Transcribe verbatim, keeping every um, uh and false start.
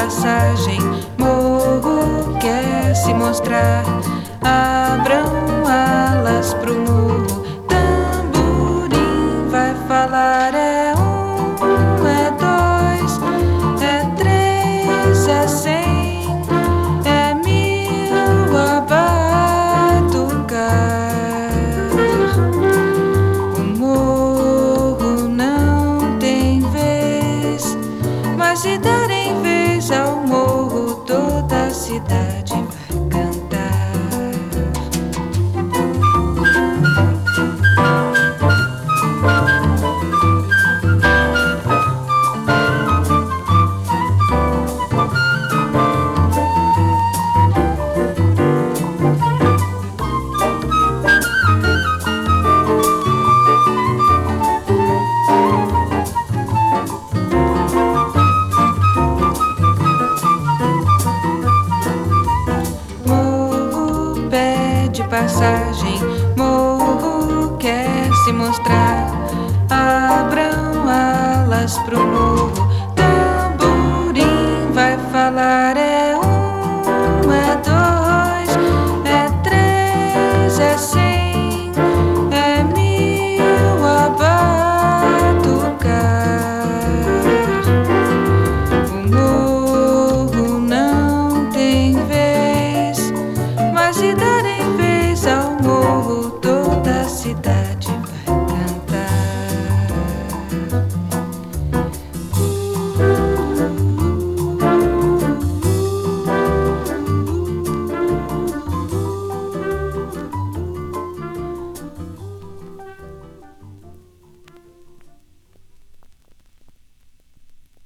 passagem, morro quer se mostrar. Abram alas pro morro, tamborim vai falar. É um, é dois, é três, é cem, é mil a batucar. O morro não tem vez, mas se darem vez ao morro, toda a cidade vai cantar. Morro pede passagem, morro quer se mostrar.